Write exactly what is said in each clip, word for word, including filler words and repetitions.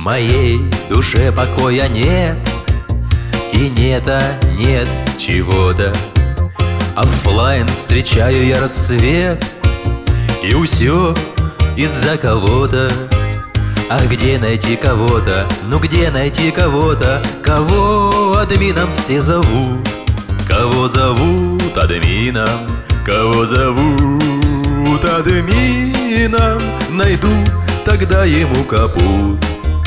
моей душе покоя нет, и нет-а, нет чего-то. Оффлайн встречаю я рассвет, и усё из-за кого-то. А где найти кого-то? Ну где найти кого-то? Кого админом все зовут? Кого зовут админом? Кого зовут админом? Найду тогда ему капут.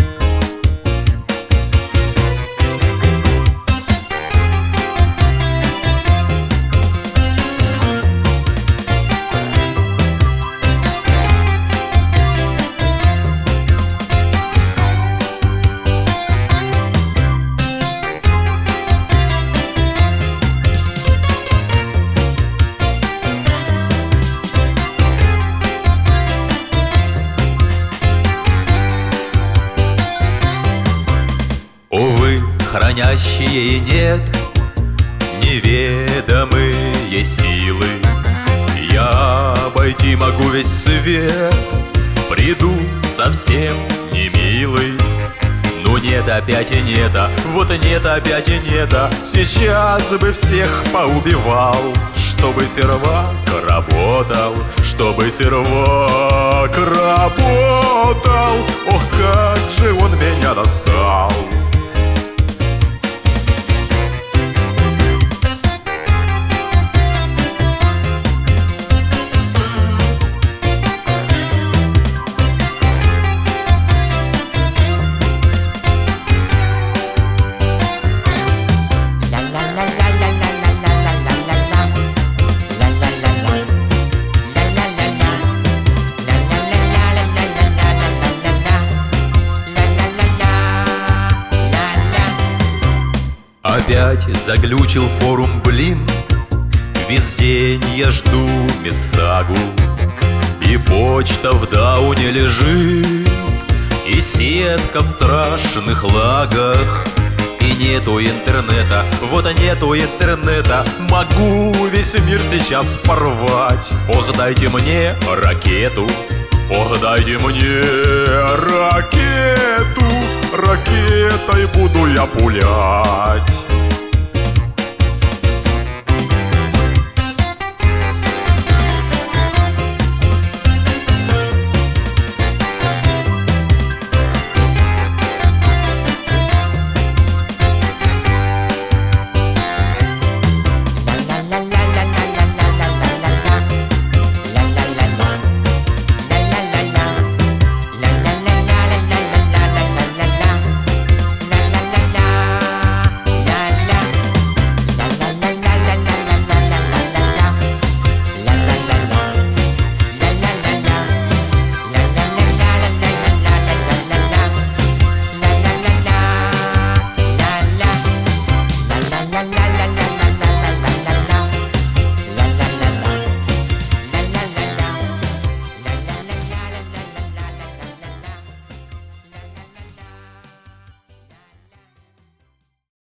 Увы, хранящие нет неведомые силы. Я обойти могу весь свет, приду совсем не милый. Ну нет опять и нета, вот нет опять и нета. Сейчас бы всех поубивал, чтобы сервак работал, чтобы сервак работал. Ох, как же он меня достал! Опять заглючил форум, блин. Весь день я жду мессагу, и почта в дауне лежит, и сетка в страшных лагах. И нету интернета, вот нету интернета. Могу весь мир сейчас порвать. Ох, дайте мне ракету, ох, дайте мне ракету. Ракетой буду я пулять.